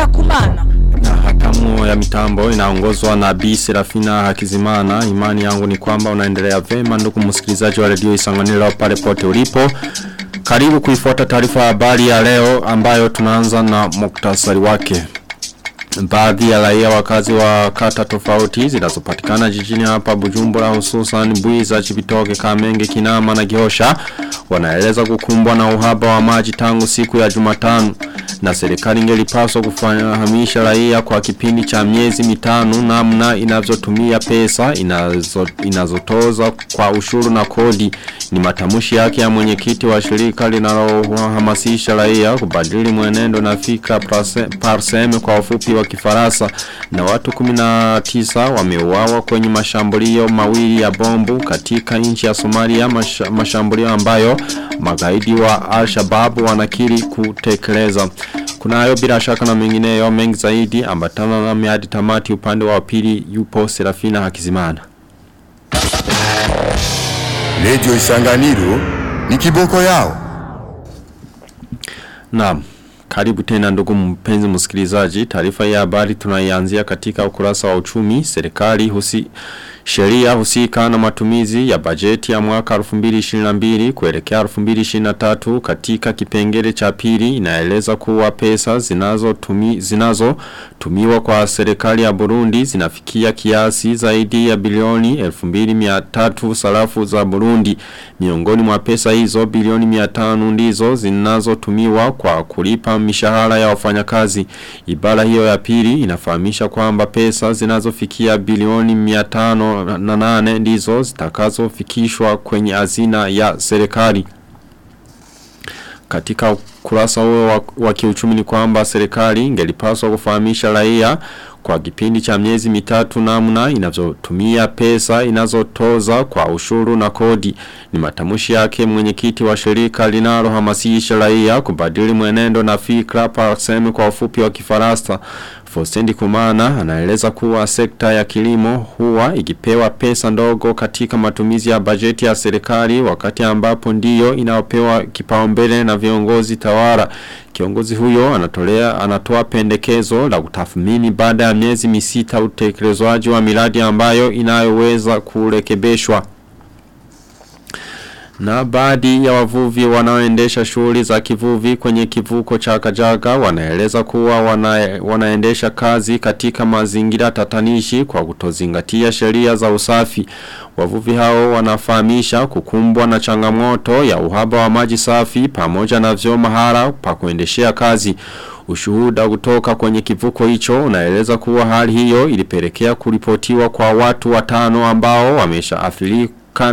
Kumana. Na hatamu ya mitambo inaongozwa na Bi Serafina Hakizimana. Imani yangu ni kwamba unaendelea vema ndugu msikilizaji wa Radio Isanganiro pale pote ulipo. Karibu kuifuata taarifa habari ya leo ambayo tunaanza na muktasari wake. Baadhi ya raia wakazi wa kata tofauti zinazopatikana jijini hapa Bujumbura, hususan Buiza, Chibitoke, Kamenge, Kinama na Gihosha wanaeleza kukumbwa na uhaba wa maji tangu siku ya Jumatano, na serikali ingelipaswa kufahamisha raia kwa kipindi cha miezi mitano namna inavyotumia pesa inazotoza kwa ushuru na kodi. Ni matamshi yake ya mwenyekiti wa shirika linalohamasisha raia kubadili mwenendo na fikra Parseme kwa ufupi wa Kifaransa. Na watu 19 wameuawa kwenye mashambulio mawili ya bombu katika nchi ya Somalia, mashambulio ambayo magaidi wa Al-Shabaab wanakiri kutekeleza. Kunayo bila shaka na mengineyo mengi zaidi, ambatana na miadi tamati. Upande wa pili yupo Serafina Hakizimana. Radio Isanganiro ni kiboko yao. Naam, karibu tena ndugu mpenzi msikilizaji. Taarifa ya habari tunaianzia katika ukurasa wa uchumi. Serikali sheria husika na matumizi ya bajeti ya mwaka 2022 kuelekea 2023 katika kipengele cha pili inaeleza kuwa pesa zinazotumiwa kwa serikali ya Burundi zinafikia kiasi zaidi ya bilioni 2300 sarafu za Burundi. Miongoni mwa pesa hizo bilioni 500 ndizo zinazotumiwa kwa kulipa mishahara ya wafanyakazi. Ibara hiyo ya pili inafahamisha kwamba pesa zinazofikia bilioni 508 ndizo zitakazofikishwa kwenye hazina ya serikali. Katika kurasa huo wa kiuchumi ni kwamba serikali ingelipaswa kufahamisha raia kwa kipindi cha miezi mitatu namna inavyotumia pesa inazotoza kwa ushuru na kodi. Ni matamshi yake mwenyekiti wa shirika linalohamasisha raia kubadili mwenendo na fikra Parseme kwa ufupi wa Kifaransa. Fostendi Kumana anaeleza kuwa sekta ya kilimo huwa ikipewa pesa ndogo katika matumizi ya bajeti ya serikali, wakati ambapo ndiyo inaopewa kipaumbele na viongozi tawala. Kiongozi huyo anatoa pendekezo la kutathmini baada ya miezi misita utekelezwaji wa miradi ambayo inayoweza kurekebishwa. Na baadhi ya wavuvi wanaoendesha shughuli za kivuvi kwenye kivuko cha Kajaga wanaeleza kuwa wanaendesha kazi katika mazingira tatanishi kwa kutozingatia sheria za usafi. Wavuvi hao wanafahamisha kukumbwa na changamoto ya uhaba wa maji safi pamoja na vyoo mahala pa kuendeshea kazi. Ushuhuda kutoka kwenye kivuko hicho unaeleza kuwa hali hiyo ilipelekea kuripotiwa kwa watu 5 ambao wameshaathirika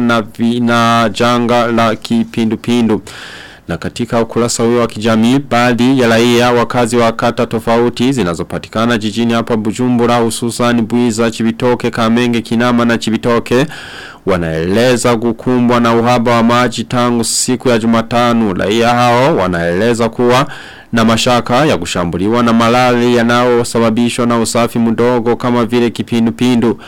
na janga la kipindupindu. Na katika ukurasa huo wa kijamii, baadhi ya raia wakazi wa kata tofauti zinazopatikana jijini hapa Bujumbura, hususan Buiza, Chibitoke, Kamenge, Kinama na Chibitoke wanaeleza kukumbwa na uhaba wa maji tangu siku ya Jumatano. Raia hao wanaeleza kuwa na mashaka ya kushambuliwa na malaria yanayosababishwa na usafi mdogo kama vile kipindupindu.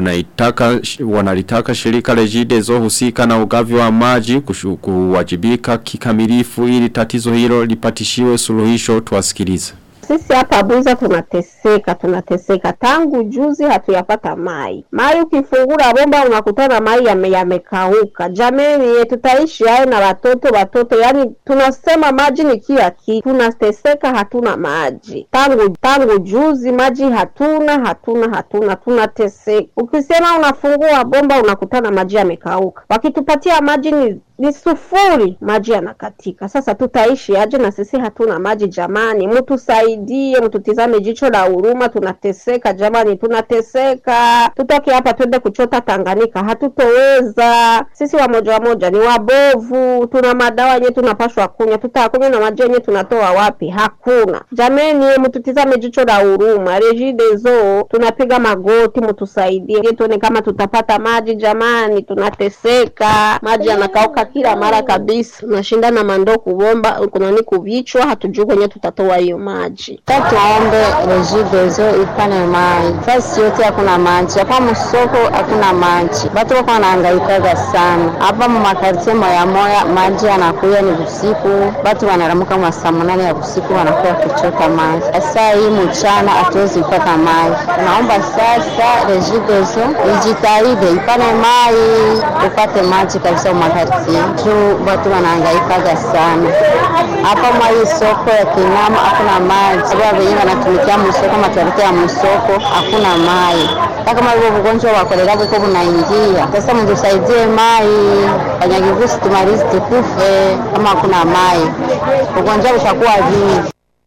Wanalitaka shirika Regideso husika na ugavi wa maji kuwajibika kikamilifu ili tatizo hilo lipatishiwe suluhisho. Tuwasikilize. Sisi hapa Buiza tunateseka tangu juzi hatuyapata mai. Mai ukifungura bomba unakutana mai yamekauka. Jameni, tutaishi hayo na watoto, yani tunasema maji ni kila kitu. Tunateseka, hatuna maji. Tangu juzi maji hatuna, tunateseka. Ukisema unafungua bomba unakutana maji yamekauka. Wakitupatia maji ni sufuri, maji yanakatika. Sasa tutaishi aje na sisi hatuna maji jamani? Mtusaidie, mtutizame jicho la huruma, tunateseka jamani, tunateseka. Tutoke hapa twende kuchota Tanganyika, hatutoweza. Sisi wamoja ni wabovu, tuna madawa yenyewe tunapashwa kunywa, tutakunywa na maji yenyewe tunatoa wapi? Hakuna. Jamani, mtutizame jicho la huruma. Regideso tunapiga magoti, mtusaidie tuone kama tutapata maji jamani, tunateseka. Maji yanakauka kila mara kabisa. Tunashinda na mandoo kubomba, kuna ni kuvichwa, hatujui kwenye tutatoa hiyo maji. Tuombe Regideso ipane maji. Fasi yote hakuna maji. Hapa msoko hakuna maji. Watu wako wanahangaika sana. Hapa makartie moya maji yanakuja ni usiku. Watu wanaramuka masaa 8 ya usiku wanakuwa kuchota maji. Sasa hii mchana hatuwezi kupata maji. Naomba sasa Regideso ijitahidi ipane maji, upate maji kabisa makartie. Watu wanahangaika sana. Hapa mwa soko ya Kinama hakuna maji. Sababu wenyewe wanatumikia msoko, matarike ya msoko hakuna maji. Kama hivyo ugonjwa wa kolera biko bunaingia. Sasa mtusaidie maji. Banyagigusi tumalize tukufe kama hakuna maji. Ugonjwa utakuwa vingi.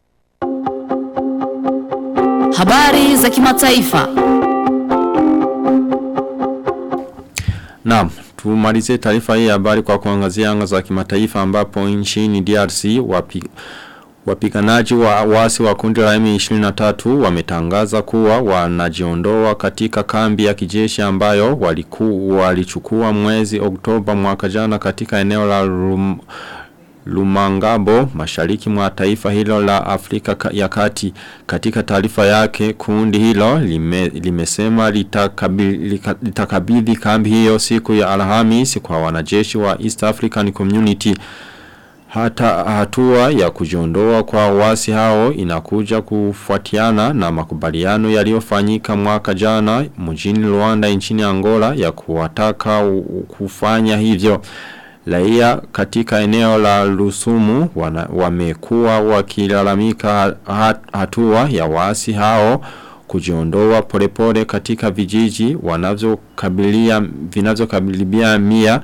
Habari za kimataifa. Naam, tumalize taarifa hii habari kwa kuangazia anga za kimataifa ambapo nchini DRC wapiganaji wa wasi wa kundi la M23 wametangaza kuwa wanajiondoa katika kambi ya kijeshi ambayo walichukua mwezi Oktoba mwaka jana katika eneo la Lumangabo, mashariki mwa taifa hilo la Afrika ya Kati. Katika taarifa yake, kundi hilo limesema litakabidhi kambi hiyo siku ya Alhamisi kwa wanajeshi wa East African Community. Hatua ya kujiondoa kwa wasi hao inakuja kufuatiana na makubaliano yaliyofanyika mwaka jana mjini Luanda nchini Angola ya kuwataka kufanya hivyo. Raia katika eneo la Lusumu wamekuwa wakilalamika hatua ya waasi hao kujiondoa polepole katika vijiji vinavyokabilia 100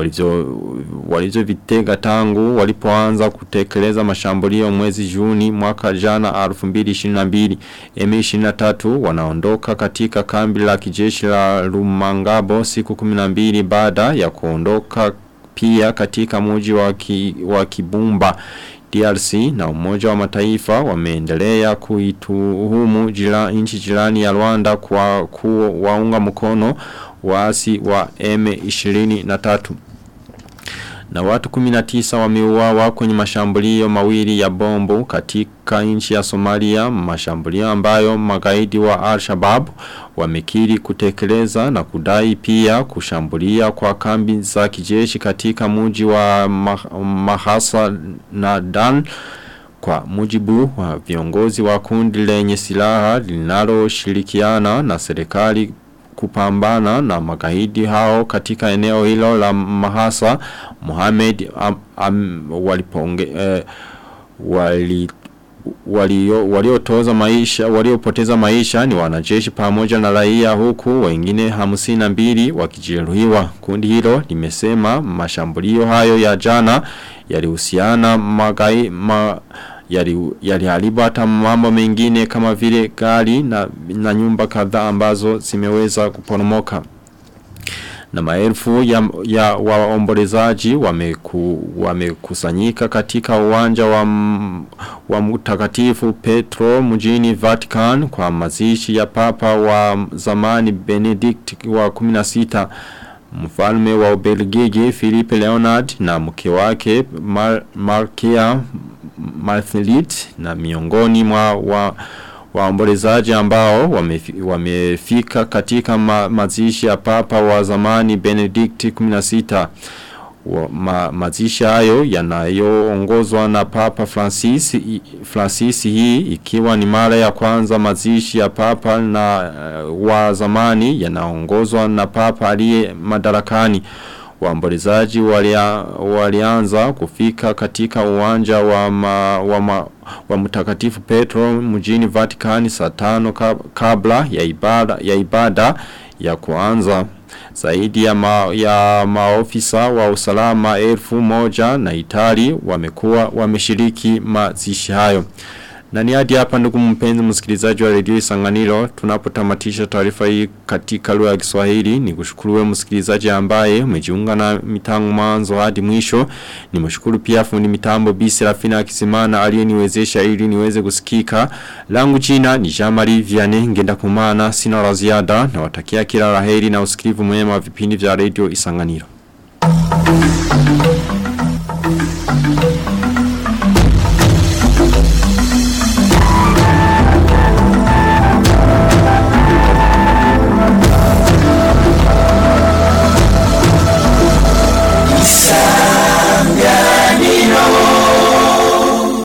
walizovitega tangu walipoanza kutekeleza mashambulio mwezi Juni mwaka jana 2022. M23 wanaondoka katika kambi la kijeshi la Lumangabo siku 12 baada ya kuondoka pia katika mji wa Kibumba. DRC na Umoja wa Mataifa wameendelea kuituhumu nchi jirani ya Rwanda kwa kuwaunga mkono waasi wa M23. Na watu 19 wameuawa kwenye mashambulio mawili ya bombu katika nchi ya Somalia, mashambulio ambayo magaidi wa Al-Shabaab wamekiri kutekeleza na kudai pia kushambulia kwa kambi za kijeshi katika mji wa Mahasa na Dan. Kwa mujibu wa viongozi wa kundi lenye silaha linaloshirikiana na serikali kupambana na magaidi hao katika eneo hilo la Mahasa, Mohamed waliopoteza maisha ni wanajeshi pamoja na raia, huku wengine 52 wakijeruhiwa. Kundi hilo limesema mashambulio hayo ya jana yalihusiana yaliharibu hata mambo mengine kama vile gari na nyumba kadhaa ambazo zimeweza kuporomoka. Na maelfu ya waombolezaji wamekusanyika katika uwanja wa Mtakatifu Petro mjini Vatican kwa mazishi ya Papa wa zamani Benedict wa 16. Mfalme wa Ubelgiji Philippe Leonard na mke wake Malkia Marthalit na miongoni mwa waombolezaji ambao wamefika katika mazishi ya Papa wa zamani Benedict 16. Mazishi hayo yanayoongozwa na Papa Francis hii ikiwa ni mara ya kwanza mazishi ya Papa na wa zamani yanaongozwa na Papa aliye madarakani. Waombolezaji walianza kufika katika uwanja wa Mtakatifu Petro mjini Vatican saa 5 kabla ya ibada ya kuanza. Zaidi ya maofisa wa usalama 1000 na Itali wameshiriki mazishi hayo. Na ni hadi hapa ndugu mpenzi msikilizaji wa Radio Isanganiro tunapotamatisha taarifa hii katika lugha ya Kiswahili. Nikushukuru wewe msikilizaji ambaye umejiunga na mitango mwanzo hadi mwisho. Nimshukuru pia fundi mitambo Bi Serafina Akisimana aliyeniwezesha ili niweze kusikika. Langu jina ni Jean-Marie Vianney Ngendakumana, sina la ziada na watakia kila laheri na usikivu mwema wa vipindi vya Radio Isanganiro.